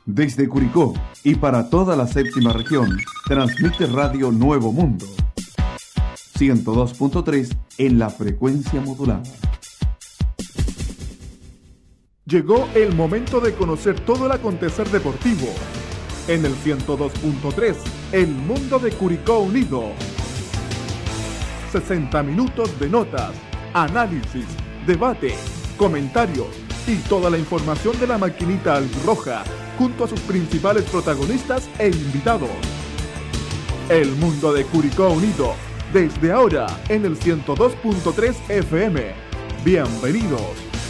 Desde Curicó y para toda la séptima región, transmite Radio Nuevo Mundo. 102.3 en la frecuencia modulada. Llegó el momento de conocer todo el acontecer deportivo. En el 102.3, El Mundo de Curicó Unido. 60 minutos de notas, análisis, debate, comentarios y toda la información de la maquinita albirroja, junto a sus principales protagonistas e invitados. El Mundo de Curicó Unido, desde ahora en el 102.3 FM. Bienvenidos.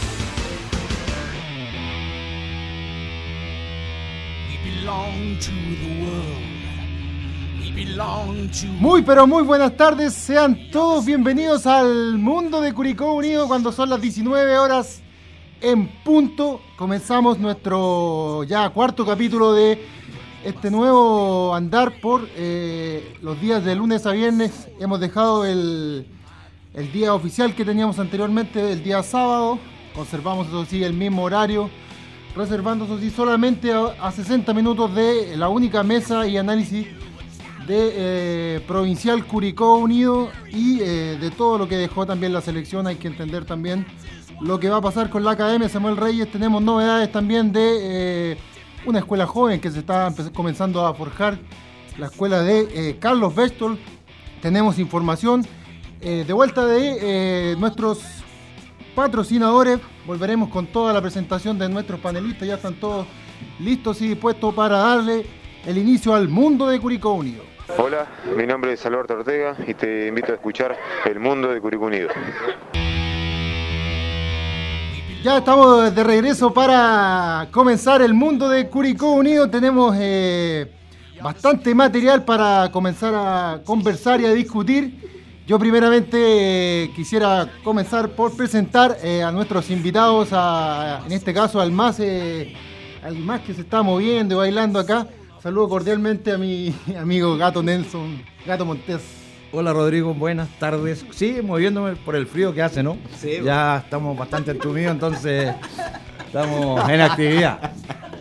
Muy pero muy buenas tardes, sean todos bienvenidos al Mundo de Curicó Unido cuando son las 19 horas en punto. Comenzamos nuestro ya cuarto capítulo de este nuevo andar por los días de lunes a viernes. Hemos dejado el día oficial que teníamos anteriormente, el día sábado. Conservamos eso sí el mismo horario, reservando eso sí solamente a 60 minutos de la única mesa y análisis de Provincial Curicó Unido y de todo lo que dejó también la selección. Hay que entender también lo que va a pasar con la Academia Samuel Reyes. Tenemos novedades también de una escuela joven que se está comenzando a forjar, la escuela de Carlos Bestol. Tenemos información de vuelta de nuestros patrocinadores. Volveremos con toda la presentación de nuestros panelistas. Ya están todos listos y dispuestos para darle el inicio al Mundo de Curicó Unido. Hola, mi nombre es Alberto Ortega y te invito a escuchar El Mundo de Curicó Unido. Ya estamos de regreso para comenzar el Mundo de Curicó Unido. Tenemos bastante material para comenzar a conversar y a discutir. Yo primeramente quisiera comenzar por presentar a nuestros invitados, en este caso al más que se está moviendo y bailando acá. Saludo cordialmente a mi amigo Gato Nelson, Gato Montes. Hola Rodrigo, buenas tardes. Sí, moviéndome por el frío que hace, ¿no? Sí. Ya estamos bastante entumidos, entonces estamos en actividad.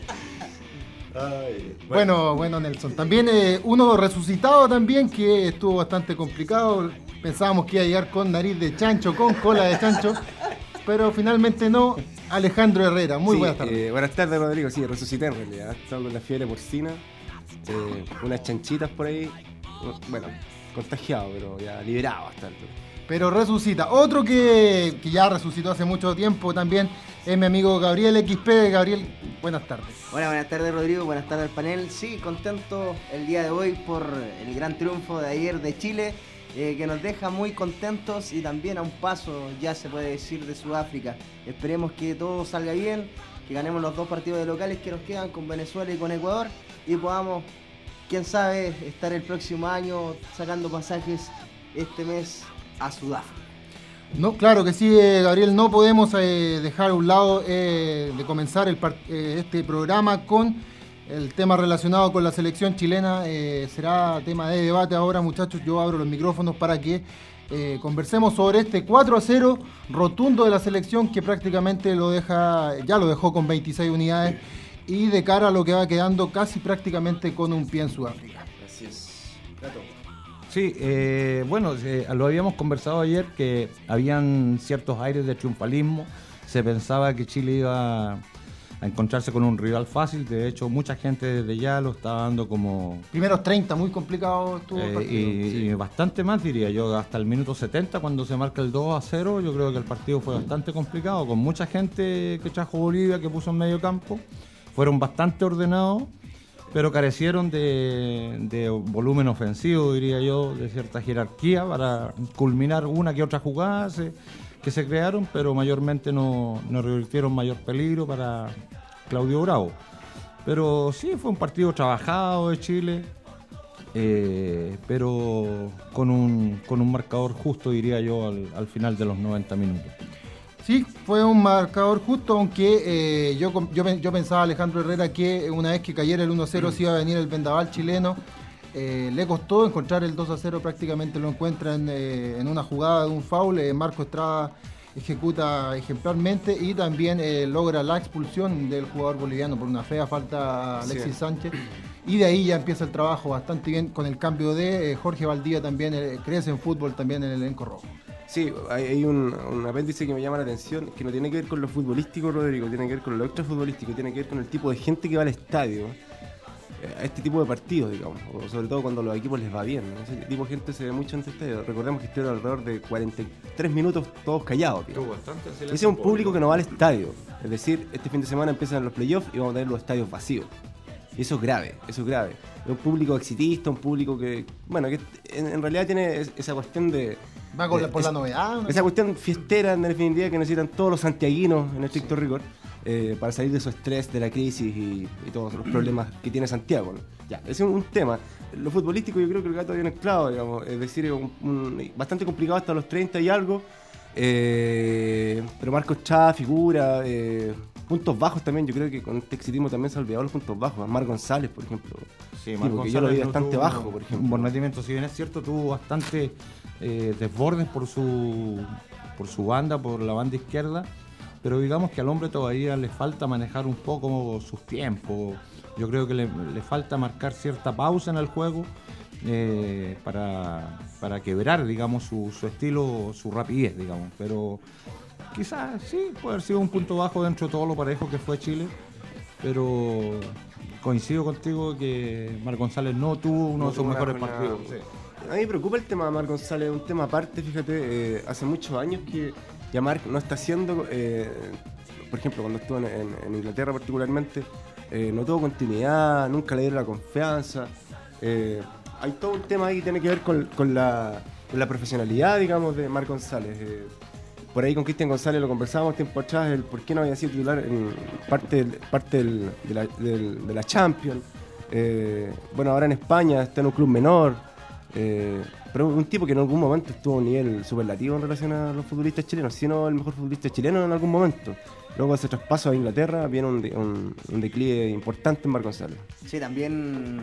Ay, bueno, Nelson. También uno resucitado también, que estuvo bastante complicado. Pensábamos que iba a llegar con nariz de chancho, con cola de chancho, pero finalmente no. Alejandro Herrera, muy buenas tardes. Buenas tardes, Rodrigo. Sí, resucité en realidad. Estaba con la fiebre porcina, unas chanchitas por ahí. Bueno, contagiado, pero ya liberado bastante. Pero resucita. Otro que ya resucitó hace mucho tiempo también es mi amigo Gabriel XP. Gabriel, buenas tardes. Hola, buenas tardes Rodrigo, buenas tardes al panel. Sí, contento el día de hoy por el gran triunfo de ayer de Chile, que nos deja muy contentos y también a un paso, ya se puede decir, de Sudáfrica. Esperemos que todo salga bien, que ganemos los dos partidos de locales que nos quedan con Venezuela y con Ecuador y podamos, quién sabe, estar el próximo año sacando pasajes este mes a Sudáfrica. No, claro que sí, Gabriel, no podemos dejar a un lado de comenzar este programa con el tema relacionado con la selección chilena. Será tema de debate ahora, muchachos. Yo abro los micrófonos para que conversemos sobre este 4-0 rotundo de la selección, que prácticamente ya lo dejó con 26 unidades y de cara a lo que va quedando casi prácticamente con un pie en Sudáfrica. Así es. Gato. Sí, lo habíamos conversado ayer, que habían ciertos aires de triunfalismo. Se pensaba que Chile iba a encontrarse con un rival fácil. De hecho, mucha gente desde ya lo estaba dando como... Primeros 30, muy complicado estuvo el partido. Y bastante más, diría yo, hasta el minuto 70, cuando se marca el 2-0, yo creo que el partido fue bastante complicado, con mucha gente que trajo Bolivia, que puso en medio campo. Fueron bastante ordenados, pero carecieron de volumen ofensivo, diría yo, de cierta jerarquía para culminar una que otra jugada que se crearon, pero mayormente no revirtieron mayor peligro para Claudio Bravo. Pero sí, fue un partido trabajado de Chile, pero con un marcador justo, diría yo, al final de los 90 minutos. Sí, fue un marcador justo, aunque yo pensaba, Alejandro Herrera, que una vez que cayera el 1-0 se iba a venir el vendaval chileno. Le costó encontrar el 2-0, prácticamente lo encuentra en una jugada de un foul. Marco Estrada ejecuta ejemplarmente y también logra la expulsión del jugador boliviano por una fea falta a Alexis Sánchez. Y de ahí ya empieza el trabajo bastante bien con el cambio de Jorge Valdivia, también crece en fútbol también en el elenco rojo. Sí, hay un apéndice que me llama la atención, que no tiene que ver con lo futbolístico, Rodrigo, tiene que ver con lo extrafutbolístico, tiene que ver con el tipo de gente que va al estadio a este tipo de partidos, digamos, o sobre todo cuando los equipos les va bien, ¿no? Ese tipo de gente se ve mucho en este estadio. Recordemos que estuvieron alrededor de 43 minutos todos callados, tío. Ese es un público que no va al estadio, es decir, este fin de semana empiezan los playoffs y vamos a tener los estadios vacíos. Y eso es grave, eso es grave. Es un público exitista, un público que, bueno, que en realidad tiene esa cuestión de... Va por la novedad, ¿no? Esa cuestión fiestera, en definitiva, que necesitan todos los santiaguinos en estricto rigor para salir de su estrés, de la crisis y todos los problemas que tiene Santiago, ¿no? Ya, ese es un tema. Lo futbolístico yo creo que el gato viene claro, digamos, es decir, bastante complicado hasta los 30 y algo, pero Marcos Chá figura, puntos bajos también, yo creo que con este exitismo también se ha olvidado los puntos bajos. Mar González, por ejemplo, Sí, que yo lo vi bastante bajo, por ejemplo. Un buen rendimiento, si bien es cierto, tuvo bastante desbordes por su banda, por la banda izquierda, pero digamos que al hombre todavía le falta manejar un poco sus tiempos. Yo creo que le falta marcar cierta pausa en el juego para quebrar, digamos, su estilo, su rapidez, digamos, pero quizás sí, puede haber sido un punto bajo dentro de todo lo parejo que fue Chile, pero coincido contigo que Mar González no tuvo uno de sus mejores partidos. Sí. A mí me preocupa el tema de Mar González, es un tema aparte, fíjate, hace muchos años que ya Marc no está haciendo, por ejemplo, cuando estuvo en Inglaterra particularmente, no tuvo continuidad, nunca le dieron la confianza. Hay todo un tema ahí que tiene que ver con la profesionalidad, digamos, de Marc González. Por ahí con Cristian González lo conversábamos tiempo atrás, el por qué no había sido titular en parte de la Champions. Bueno, ahora en España está en un club menor, pero un tipo que en algún momento estuvo a un nivel superlativo en relación a los futbolistas chilenos, sino el mejor futbolista chileno en algún momento. Luego de ese traspaso a Inglaterra viene un declive importante en Marc González. Sí, también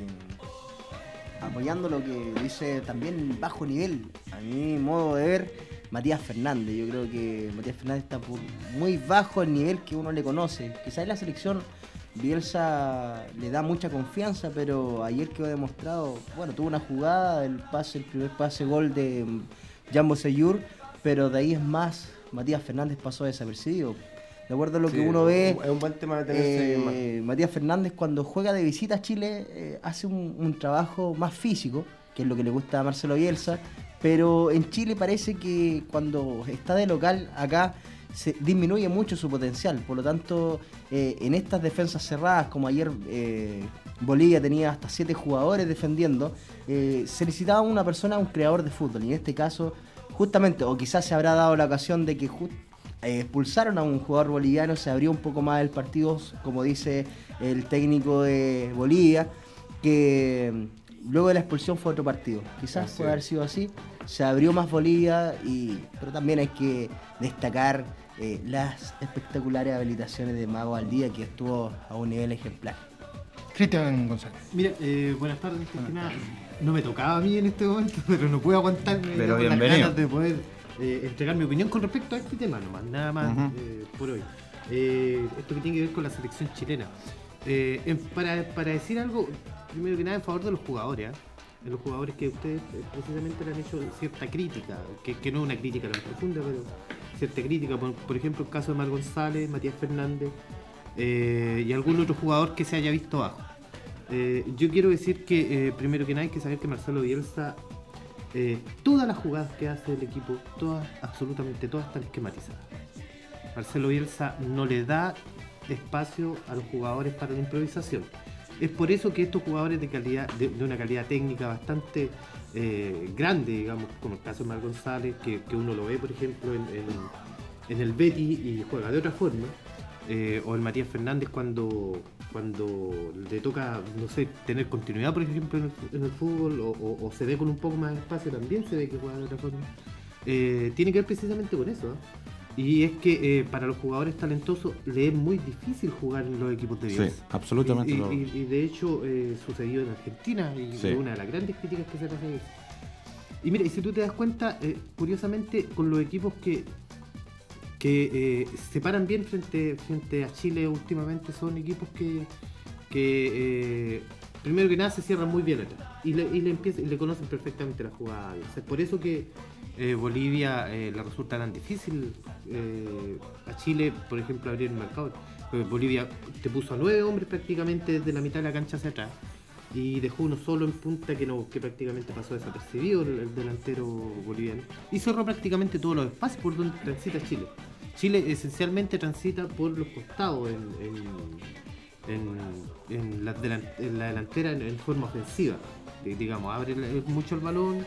apoyando lo que dice también bajo nivel, a mi modo de ver, Matías Fernández. Yo creo que Matías Fernández está muy bajo el nivel que uno le conoce. Quizás en la selección Bielsa le da mucha confianza, pero ayer quedó demostrado, bueno, tuvo una jugada, el primer pase gol de Jambo Seyur, pero de ahí es más, Matías Fernández pasó desapercibido. De acuerdo a lo que uno ve, es un buen tema de tenerse Matías Fernández cuando juega de visita a Chile hace un trabajo más físico, que es lo que le gusta a Marcelo Bielsa, pero en Chile parece que cuando está de local acá se disminuye mucho su potencial. Por lo tanto, en estas defensas cerradas, como ayer Bolivia tenía hasta 7 jugadores defendiendo, se necesitaba una persona, un creador de fútbol, y en este caso justamente, o quizás se habrá dado la ocasión de que expulsaron a un jugador boliviano, se abrió un poco más el partido, como dice el técnico de Bolivia, que luego de la expulsión fue otro partido. Quizás puede haber sido así, se abrió más Bolivia, pero también hay que destacar las espectaculares habilitaciones de Mago Valdivia, que estuvo a un nivel ejemplar. Cristian González. Mira, buenas tardes, nada, no me tocaba a mí en este momento, pero no puedo aguantarme las ganas de poder entregar mi opinión con respecto a este tema, nomás, nada más por hoy. Esto que tiene que ver con la selección chilena. Para decir algo, primero que nada en favor de los jugadores, de los jugadores que ustedes precisamente le han hecho cierta crítica, que no es una crítica tan profunda, pero cierta crítica, por ejemplo el caso de Mar González, Matías Fernández y algún otro jugador que se haya visto bajo. Yo quiero decir que primero que nada hay que saber que Marcelo Bielsa, todas las jugadas que hace el equipo, absolutamente todas están esquematizadas. Marcelo Bielsa no le da espacio a los jugadores para la improvisación. Es por eso que estos jugadores de una calidad técnica bastante grande, digamos, como el caso de Mar González, que uno lo ve, por ejemplo, en el Betis y juega de otra forma, o el Matías Fernández cuando le toca, no sé, tener continuidad, por ejemplo, en el fútbol, o se ve con un poco más de espacio, también se ve que juega de otra forma. Tiene que ver precisamente con eso, y es que para los jugadores talentosos le es muy difícil jugar en los equipos de Bielsa. Sí, absolutamente. Y de hecho sucedió en Argentina, y fue una de las grandes críticas que se le hace. Y mira, y si tú te das cuenta, curiosamente, con los equipos que que se paran bien frente a Chile últimamente. Son equipos que primero que nada se cierran muy bien atrás y le conocen perfectamente la jugada. Es por eso que Bolivia le resulta tan difícil a Chile, por ejemplo, abrir el mercado. Bolivia te puso a 9 hombres prácticamente desde la mitad de la cancha hacia atrás y dejó uno solo en punta que prácticamente pasó desapercibido, el delantero boliviano, y cerró prácticamente todos los espacios por donde transita Chile. Chile esencialmente transita por los costados en la delantera en forma ofensiva, digamos, abre mucho el balón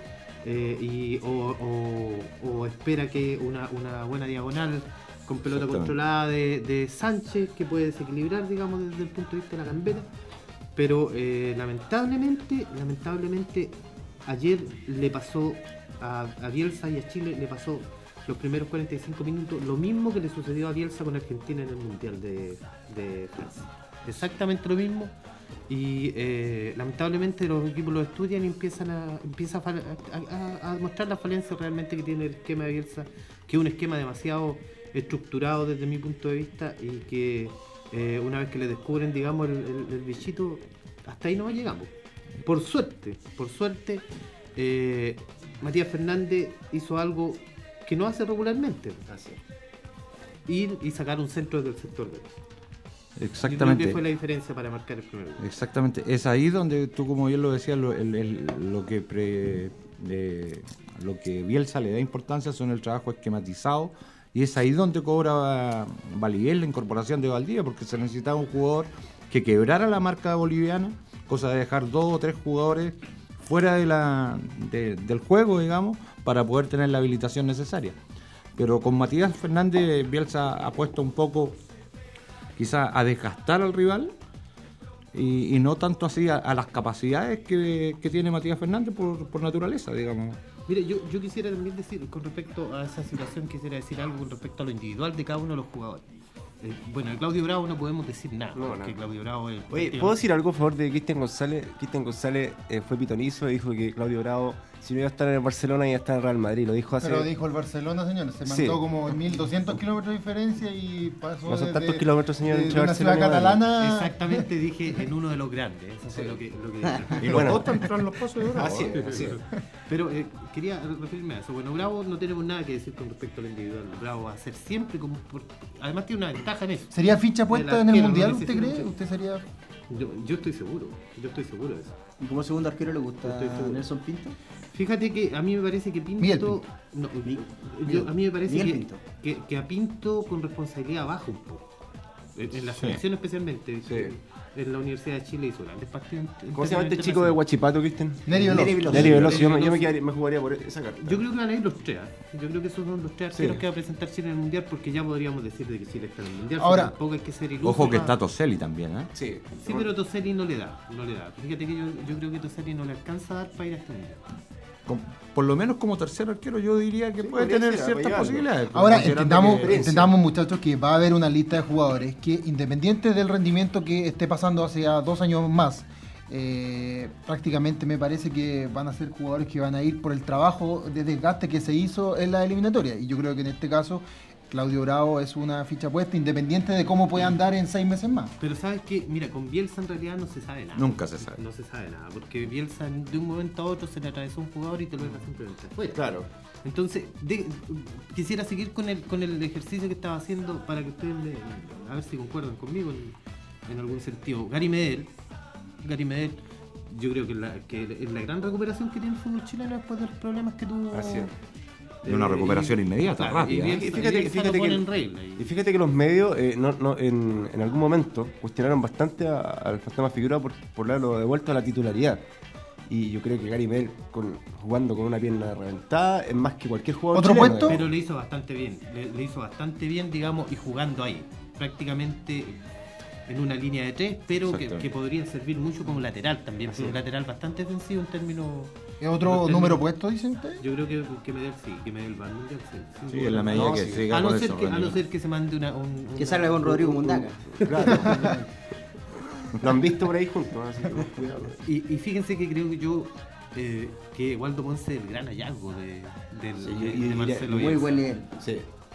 o espera que una buena diagonal con pelota controlada de Sánchez, que puede desequilibrar, digamos, desde el punto de vista de la gambeta. Pero lamentablemente ayer le pasó a Bielsa y a Chile, le pasó los primeros 45 minutos lo mismo que le sucedió a Bielsa con Argentina en el Mundial de Francia. Exactamente lo mismo. Y lamentablemente los equipos lo estudian y empiezan a mostrar las falencias realmente que tiene el esquema de Bielsa, que es un esquema demasiado estructurado desde mi punto de vista, y que una vez que le descubren, digamos, el bichito, hasta ahí no llegamos. Por suerte, Matías Fernández hizo algo que no hace regularmente: ir y sacar un centro del sector derecho. Exactamente. Yo creo que fue la diferencia para marcar el primer gol. Exactamente. Es ahí donde tú, como bien lo decías, lo que Bielsa le da importancia son el trabajo esquematizado, y es ahí donde cobra validez la incorporación de Valdivia, porque se necesitaba un jugador que quebrara la marca boliviana, cosa de dejar 2 o 3 jugadores fuera del juego, digamos, para poder tener la habilitación necesaria. Pero con Matías Fernández, Bielsa ha puesto un poco quizá a desgastar al rival y no tanto así a las capacidades que tiene Matías Fernández por naturaleza, digamos. Mire, yo quisiera también decir, con respecto a esa situación, quisiera decir algo con respecto a lo individual de cada uno de los jugadores. Bueno, de Claudio Bravo no podemos decir nada, porque Claudio Bravo es... Oye, ¿puedo decir algo a favor de Cristian González? Cristian González fue pitonizo y dijo que Claudio Bravo, si no iba a estar en el Barcelona, iba a estar en el Real Madrid. Lo dijo hace... Pero dijo el Barcelona, señores, se mandó como 1.200 kilómetros de diferencia y pasó no son tantos kilómetros, señor, de una ciudad catalana. Exactamente, dije en uno de los grandes, eso fue lo que dije. Y los dos están tras los pasos de Bravo. Así es. Pero quería referirme a eso. Bueno, Bravo no tenemos nada que decir con respecto al individual. Bravo va a ser siempre además tiene una ventaja en eso. ¿Sería ficha puesta en el Mundial, usted cree? ¿Usted sería...? Yo estoy seguro de eso. ¿Y como segundo arquero le gusta Nelson Pinto? Fíjate que a mí me parece que Pinto... a mí me parece que a Pinto con responsabilidad baja un poco. En la selección especialmente. Sí. En la Universidad de Chile hizo grandes partidos. ¿Cómo se llama este chico de Huachipato, Cristian? Neri Veloso. Yo me jugaría por esa carta. Yo creo que van a ir los 3. Yo creo que esos son los 3 arqueros que va a presentar Chile en el Mundial, porque ya podríamos decir de que Chile está en el Mundial. Ahora, tampoco hay que ser iluso. Ojo que está Toselli también, ¿eh? Sí, pero Toselli no le da. Fíjate que yo creo que Toselli no le alcanza a dar para ir a este Mundial. Por lo menos como tercer arquero yo diría que puede tener ciertas posibilidades. Ahora entendamos, muchachos, que va a haber una lista de jugadores que, independiente del rendimiento que esté pasando hace 2 años más, prácticamente me parece que van a ser jugadores que van a ir por el trabajo de desgaste que se hizo en la eliminatoria, y yo creo que en este caso Claudio Bravo es una ficha puesta, independiente de cómo pueda andar en 6 meses más. Pero sabes que, mira, con Bielsa en realidad no se sabe nada. Nunca se sabe. No se sabe nada, porque Bielsa de un momento a otro se le atravesó un jugador y te lo deja simplemente afuera. Claro. Entonces, quisiera seguir con el ejercicio que estaba haciendo para que ustedes a ver si concuerdan conmigo en algún sentido. Gary Medel, yo creo que es la gran recuperación que tiene el fútbol chileno después de los problemas que tuvo. Así es. De una recuperación inmediata, rápida. Y fíjate que los medios en algún momento cuestionaron bastante al Fantasma Figueroa por haberlo devuelto a la titularidad. Y yo creo que Gary Medel, jugando con una pierna reventada, es más que cualquier jugador ¿Otro chileno. puesto? Pero le hizo bastante bien. Le hizo bastante bien, digamos, y jugando ahí. Prácticamente en una línea de 3, pero que podría servir mucho como lateral también. Así. Un lateral bastante defensivo en términos... ¿Es otro número puesto, dicen ustedes? Yo creo que Medel sí, que Medel va al Mundial. Sí, en la medida que siga con eso. A no ser que se mande que salga con Rodrigo Mundaca. Claro. Lo han visto por ahí juntos, así que cuidado. Y fíjense que creo que yo que Waldo Ponce es el gran hallazgo de Marcelo. Muy buen nivel. Sí.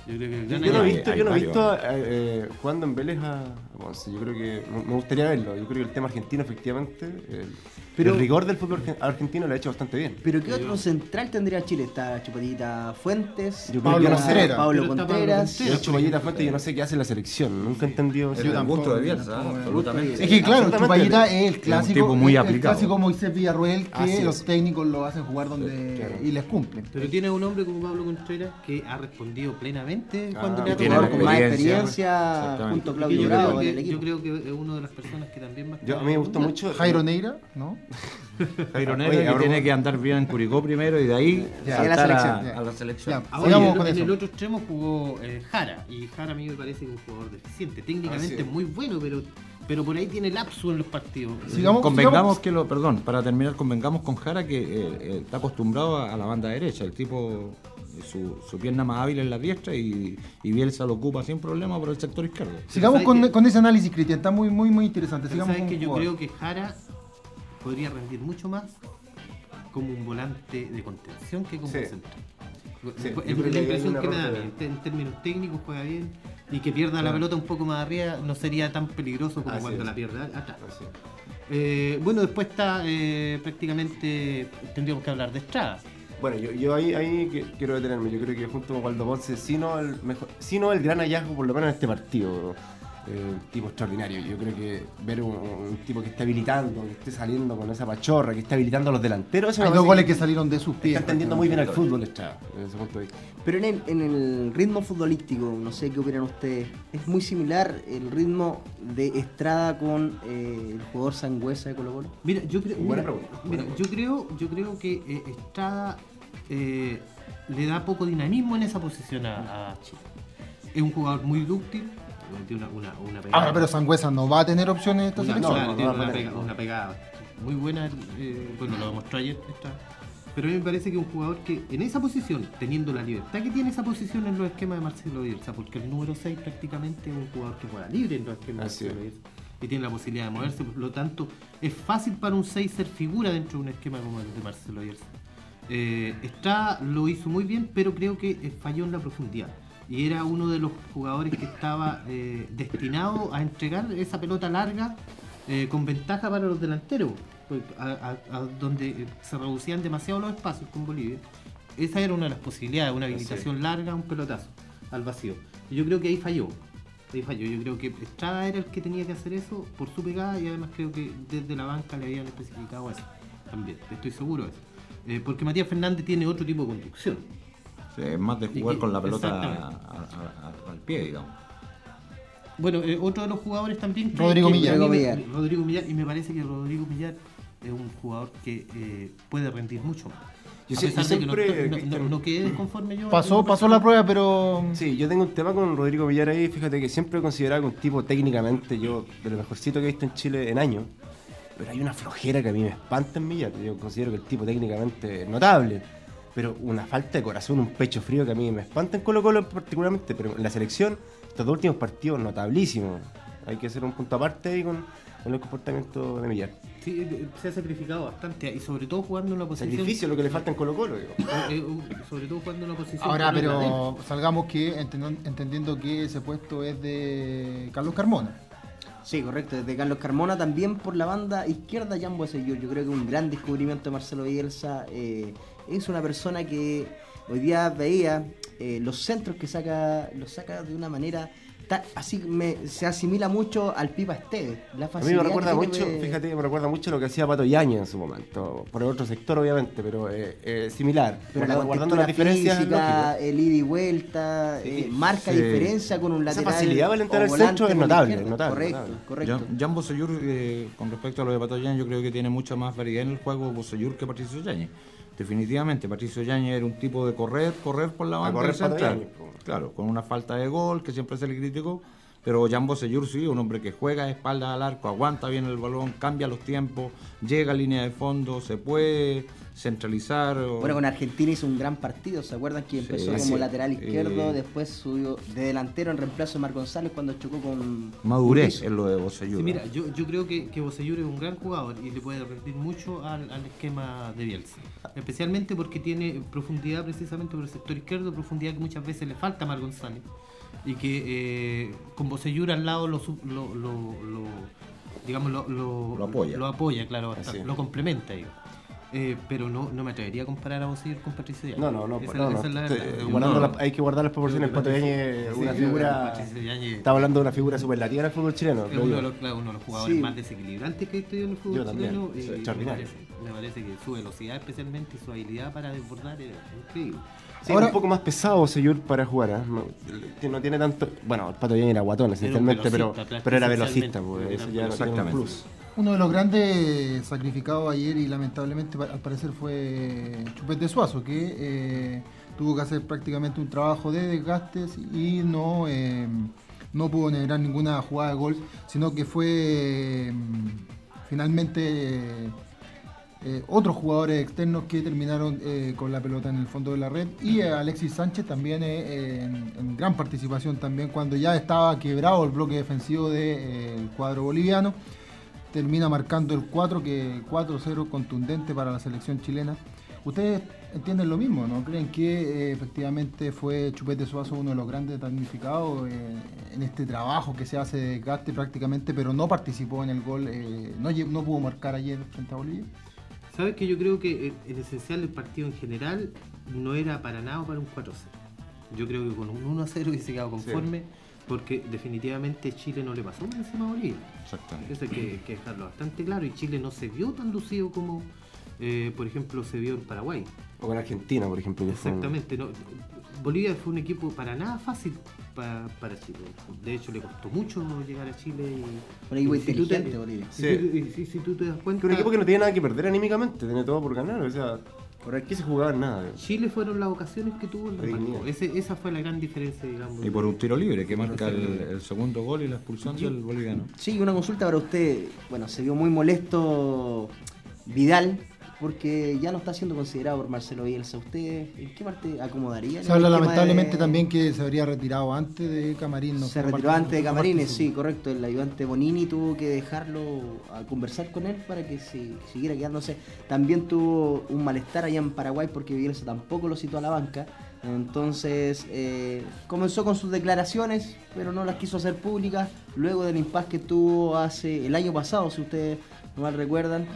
Yo no he visto jugando en Vélez a Ponce. Yo creo que me gustaría verlo. Yo creo que el tema argentino, efectivamente, el rigor del fútbol argentino lo ha hecho bastante bien. Pero ¿qué otro central tendría Chile? Está Chupatita Fuentes, Pablo Contreras. Chupatita Fuentes, yo no sé qué hace la selección. Nunca he entendido. Es el gusto de Bielsa, absolutamente. Es que claro, Chupatita es el clásico, tipo muy el aplicado. clásico Moisés Villarroel que los técnicos lo hacen jugar donde y les cumplen. Pero tiene un hombre como Pablo Contreras que ha respondido plenamente cuando le ha tiene tocado Con más experiencia junto a Claudio Bravo en el equipo. Yo creo que es una de las personas que también va A mí me gustó mucho Jairo Neira, ¿no? Jairo Neira, que tiene que andar bien en Curicó primero y de ahí saltar a la selección. Ahora, en el otro extremo jugó Jara, y Jara a mí me parece que es un jugador deficiente, técnicamente muy bueno, pero por ahí tiene lapso en los partidos. Convengamos con Jara que está acostumbrado a la banda derecha, el tipo su pierna más hábil es la diestra y Bielsa lo ocupa sin problema por el sector izquierdo. Sigamos con ese análisis, Cristian, está muy interesante. ¿Sabes que yo creo que Jara podría rendir mucho más como un volante de contención que como central? Es la impresión que me da a mí. En términos técnicos juega bien, y que pierda la pelota un poco más arriba no sería tan peligroso como cuando la pierde atrás. Bueno, después está prácticamente tendríamos que hablar de Estrada. Bueno, yo ahí quiero detenerme. Yo creo que junto con Waldo Ponce, si no el gran hallazgo, por lo menos en este partido, tipo extraordinario. Yo creo que ver un tipo que está habilitando, que esté saliendo con esa pachorra, que está habilitando a los delanteros. Hay dos goles que salieron de sus pies. Está entendiendo muy bien el fútbol, Estrada, desde ese punto de vista. Pero en el ritmo futbolístico, no sé qué opinan ustedes, es muy similar el ritmo de Estrada con el jugador Sangüesa de Colo-Colo. Mira, yo creo que Estrada le da poco dinamismo en esa posición a Chile. Es un jugador muy dúctil. Tiene una pegada. Ahora, pero Sangüesa no va a tener opciones en esta selección. Tiene una pegada muy buena. Bueno, lo demostró ayer. Pero a mí me parece que un jugador que en esa posición, teniendo la libertad que tiene esa posición en los esquemas de Marcelo Bielsa, porque el número 6 prácticamente es un jugador que juega libre en los esquemas de Marcelo Bielsa y tiene la posibilidad de moverse, por lo tanto es fácil para un 6 ser figura dentro de un esquema como el de Marcelo Bielsa. Estrada lo hizo muy bien, pero creo que falló en la profundidad. Y era uno de los jugadores que estaba destinado a entregar esa pelota larga con ventaja para los delanteros, donde se reducían demasiado los espacios con Bolivia. Esa era una de las posibilidades, una habilitación larga, un pelotazo al vacío. Y yo creo que ahí falló. Yo creo que Estrada era el que tenía que hacer eso por su pegada, y además creo que desde la banca le habían especificado eso también, estoy seguro de eso. Porque Matías Fernández tiene otro tipo de conducción. Es más de jugar con la pelota al pie, digamos. Bueno, otro de los jugadores también... Rodrigo Millar, y me parece que Rodrigo Millar es un jugador que puede rendir mucho más. Yo siempre no quedé conforme yo. Pasó la prueba, pero... Sí, yo tengo un tema con Rodrigo Millar ahí. Fíjate que siempre he considerado que un tipo técnicamente, yo de lo mejorcito que he visto en Chile en años, pero hay una flojera que a mí me espanta en Millar. Yo considero que el tipo técnicamente es notable, pero una falta de corazón, un pecho frío que a mí me espanta en Colo-Colo particularmente, pero en la selección, estos dos últimos partidos notablísimos. Hay que hacer un punto aparte ahí con el comportamiento de Millar. Sí, se ha sacrificado bastante, y sobre todo jugando en una posición... Sacrificio, lo que le falta en Colo-Colo, digo. Sobre todo jugando en una posición... Ahora, pero salgamos que entendiendo que ese puesto es de Carlos Carmona. Sí, correcto, desde Carlos Carmona. También por la banda izquierda, Jan Boesellur. Yo creo que un gran descubrimiento de Marcelo Bielsa. Es una persona que hoy día veía los centros que los saca de una manera así, se asimila mucho al Pipa Esteves. A mí me recuerda mucho, fíjate, me recuerda mucho lo que hacía Pato Yáñez en su momento, por el otro sector obviamente, pero similar, pero guardando las diferencias física, el ida y vuelta, marca diferencia con un lateral. Esa facilidad para entrar al centro es notable. Correcto. Jan Boesellur, con respecto a lo de Pato Yáñez, yo creo que tiene mucha más variedad en el juego Boesellur que Patricio Yáñez. Definitivamente, Patricio Yáñez era un tipo de correr por la banda central. Claro, con una falta de gol que siempre se le criticó, pero Jan Boesellur sí, un hombre que juega de espalda al arco, aguanta bien el balón, cambia los tiempos, llega a línea de fondo, se puede centralizar. Bueno, con Argentina hizo un gran partido, ¿se acuerdan? Que empezó como lateral izquierdo, después subió de delantero en reemplazo de Mar González cuando chocó con... Madurez en lo de Bocellur. Sí, mira, yo creo que Bocellur es un gran jugador y le puede rendir mucho al esquema de Bielsa. Especialmente porque tiene profundidad precisamente por el sector izquierdo, profundidad que muchas veces le falta a Mar González. Y que con Bocellur al lado lo apoya, claro, bastante, lo complementa. Pero no me atrevería a comparar a Bocellur con Patricio Yáñez. Hay que guardar las proporciones. Pato Yáñez es una figura. Estaba hablando de una figura superlativa en el fútbol chileno. Es uno de los jugadores más desequilibrantes que he visto en el fútbol chileno. Me parece que su velocidad, especialmente, y su habilidad para desbordar es increíble. Sí, ahora, es un poco más pesado Bocellur para jugar, no tiene tanto. Bueno, el Pato Yáñez era guatón esencialmente, pero era velocista, pues, eso ya no tiene un plus. Uno de los grandes sacrificados ayer y lamentablemente al parecer fue Chupete Suazo, que tuvo que hacer prácticamente un trabajo de desgastes y no pudo generar ninguna jugada de gol, sino que fue finalmente otros jugadores externos que terminaron con la pelota en el fondo de la red, y Alexis Sánchez también en gran participación también cuando ya estaba quebrado el bloque defensivo del cuadro boliviano. Termina marcando el 4-0 contundente para la selección chilena. ¿Ustedes entienden lo mismo, no? ¿Creen que efectivamente fue Chupete Suazo uno de los grandes damnificados en este trabajo que se hace de desgaste prácticamente, pero no participó en el gol, no pudo marcar ayer frente a Bolivia? Sabes que yo creo que el esencial del partido en general no era para nada para un 4-0. Yo creo que con un 1-0 hubiese quedado conforme. Sí. Porque definitivamente Chile no le pasó por encima a Bolivia. Exactamente. Eso hay que dejarlo bastante claro. Y Chile no se vio tan lucido como, por ejemplo, se vio en Paraguay. O con Argentina, por ejemplo. Exactamente. No, Bolivia fue un equipo para nada fácil para Chile. De hecho, le costó mucho llegar a Chile. Un equipo inteligente, Bolivia. Si tú te das cuenta... Un equipo que no tiene nada que perder anímicamente, tiene todo por ganar. O sea, por aquí se jugaba nada. Chile fueron las ocasiones que tuvo el reparto. Esa fue la gran diferencia, digamos. Y por un tiro libre que marca el segundo gol y la expulsión del boliviano. Sí, una consulta para usted. Bueno, se vio muy molesto Vidal porque ya no está siendo considerado por Marcelo Bielsa. ¿Usted en qué parte acomodaría? Se habla lamentablemente también que se habría retirado antes de Camarín. Se retiró antes de Camarines, sí, correcto. El ayudante Bonini tuvo que dejarlo a conversar con él para que siguiera quedándose. También tuvo un malestar allá en Paraguay porque Bielsa tampoco lo citó a la banca. Entonces comenzó con sus declaraciones, pero no las quiso hacer públicas. Luego del impasse que tuvo el año pasado, si ustedes no mal recuerdan.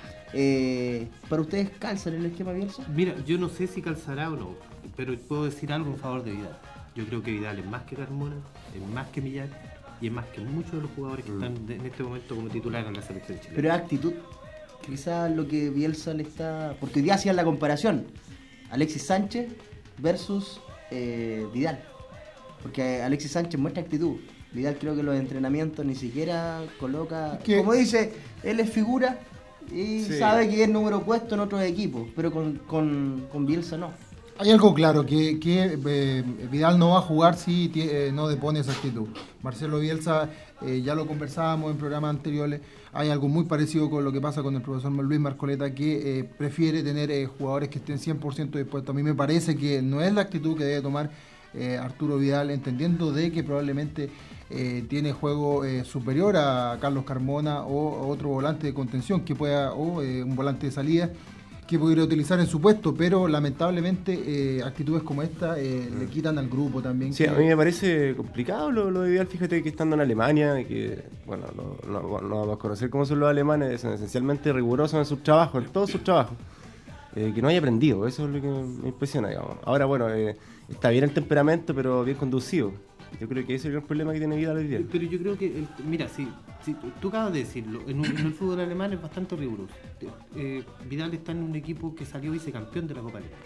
¿Para ustedes calzan el esquema Bielsa? Mira, yo no sé si calzará o no, pero puedo decir algo en favor de Vidal. Yo creo que Vidal es más que Carmona, es más que Millán y es más que muchos de los jugadores que están en este momento como titular en la selección chilena. Pero actitud, quizás lo que Bielsa le está... Porque hoy día hacían la comparación, Alexis Sánchez versus Vidal, porque Alexis Sánchez muestra actitud. Vidal creo que los entrenamientos ni siquiera coloca... Como dice, él es figura... Y sabe que es número puesto en otros equipos, pero con Bielsa no. Hay algo claro, que Vidal no va a jugar si no depone esa actitud. Marcelo Bielsa, ya lo conversábamos en programas anteriores, hay algo muy parecido con lo que pasa con el profesor Luis Marcoleta, que prefiere tener jugadores que estén 100% dispuestos. A mí me parece que no es la actitud que debe tomar Arturo Vidal, entendiendo de que probablemente tiene juego superior a Carlos Carmona o otro volante de contención que pueda, un volante de salida que pudiera utilizar en su puesto, pero lamentablemente actitudes como esta le quitan al grupo también. Sí, a mí me parece complicado lo de Vidal. Fíjate que estando en Alemania, que bueno, no vamos a conocer cómo son los alemanes, son esencialmente rigurosos en sus trabajos, en todos sus trabajos. Que no haya aprendido, eso es lo que me impresiona, digamos. Ahora, bueno, está bien el temperamento, pero bien conducido. Yo creo que ese es el problema que tiene Vidal hoy día. Pero yo creo que, mira, si tú acabas de decirlo, en el fútbol alemán es bastante riguroso. Vidal está en un equipo que salió vicecampeón de la Copa Alemana,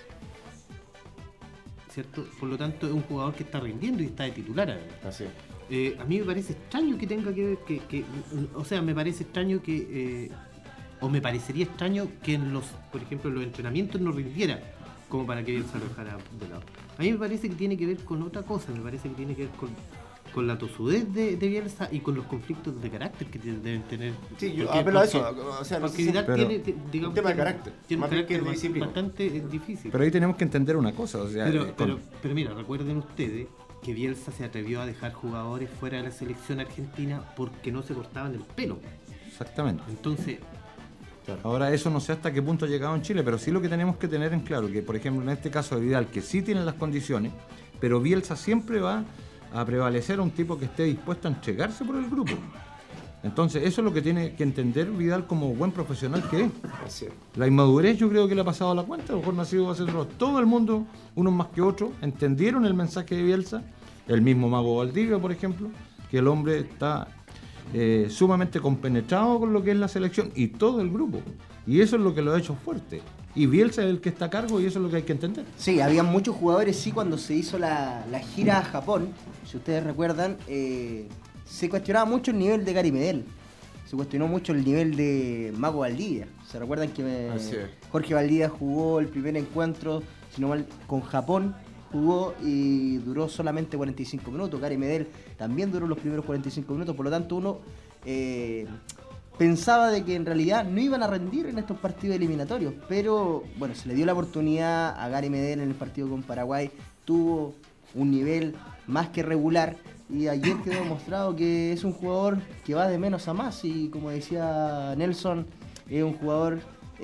¿cierto? Por lo tanto, es un jugador que está rindiendo y está de titular además. Así es. A mí me parece extraño que tenga que ver, o sea, me parece extraño que... o me parecería extraño que por ejemplo, en los entrenamientos no rindiera como para que él se lo dejara de lado. A mí me parece que tiene que ver con otra cosa, me parece que tiene que ver con la tosudez de Bielsa y con los conflictos de carácter que deben tener. Sí, yo apelo a eso. O sea, porque Vidal tiene, digamos, un tema de carácter. Tiene un carácter bastante difícil. Pero ahí tenemos que entender una cosa. O sea, pero mira, recuerden ustedes que Bielsa se atrevió a dejar jugadores fuera de la selección argentina porque no se cortaban el pelo. Exactamente. Entonces, claro. Ahora eso no sé hasta qué punto ha llegado en Chile, pero sí lo que tenemos que tener en claro, que por ejemplo en este caso de Vidal, que sí tiene las condiciones, pero Bielsa siempre va a prevalecer a un tipo que esté dispuesto a entregarse por el grupo. Entonces eso es lo que tiene que entender Vidal como buen profesional que es. Así es. La inmadurez yo creo que le ha pasado a la cuenta, a lo mejor no ha sido hacerlo todo el mundo, unos más que otros, entendieron el mensaje de Bielsa, el mismo Mago Valdivia por ejemplo, que el hombre está sumamente compenetrado con lo que es la selección y todo el grupo, y eso es lo que lo ha hecho fuerte, y Bielsa es el que está a cargo y eso es lo que hay que entender. Sí, había muchos jugadores, sí, cuando se hizo la gira a Japón, si ustedes recuerdan, se cuestionaba mucho el nivel de Gary Medel, se cuestionó mucho el nivel de Mago Valdivia. ¿Se recuerdan que Jorge Valdivia jugó el primer encuentro, si no mal, con Japón? Jugó y duró solamente 45 minutos. Gary Medel también duró los primeros 45 minutos. Por lo tanto, uno pensaba de que en realidad no iban a rendir en estos partidos eliminatorios. Pero bueno, se le dio la oportunidad a Gary Medel en el partido con Paraguay. Tuvo un nivel más que regular. Y ayer quedó demostrado que es un jugador que va de menos a más. Y como decía Nelson, es un jugador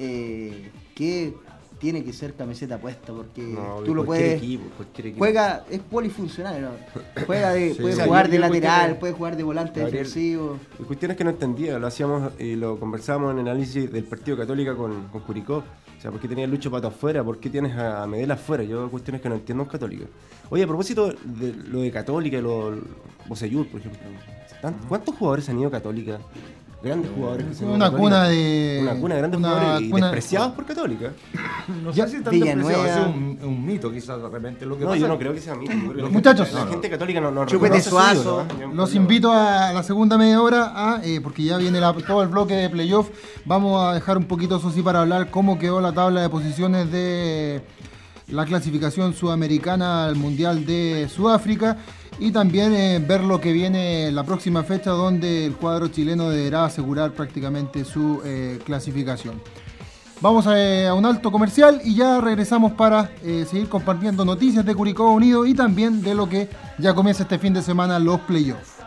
que tiene que ser camiseta puesta, porque tú lo puedes. Equipo. Juega, es polifuncional, ¿no? Puede jugar de lateral, puede jugar de volante defensivo. La cuestión es que no entendía, lo hacíamos y lo conversábamos en el análisis del partido Católica con Curicó. O sea, ¿por qué tenía Lucho Pato afuera? ¿Por qué tienes a Medel afuera? Yo cuestiones que no entiendo en Católica. Oye, a propósito de lo de Católica y Bocellur, por ejemplo. ¿Cuántos jugadores han ido a Católica? Grandes jugadores que se han ido a cuna de grandes jugadores y despreciados por Católica. No sé si están despreciados, es un mito quizás de repente lo que pasa. Yo no creo que sea mito. Muchachos, la gente católica no Chupete Suazo. Los invito a la segunda media hora, porque ya viene todo el bloque de playoff. Vamos a dejar un poquito eso sí para hablar cómo quedó la tabla de posiciones de la clasificación sudamericana al Mundial de Sudáfrica. Y también ver lo que viene la próxima fecha, donde el cuadro chileno deberá asegurar prácticamente su clasificación. Vamos a un alto comercial y ya regresamos para seguir compartiendo noticias de Curicó Unido y también de lo que ya comienza este fin de semana, los playoffs.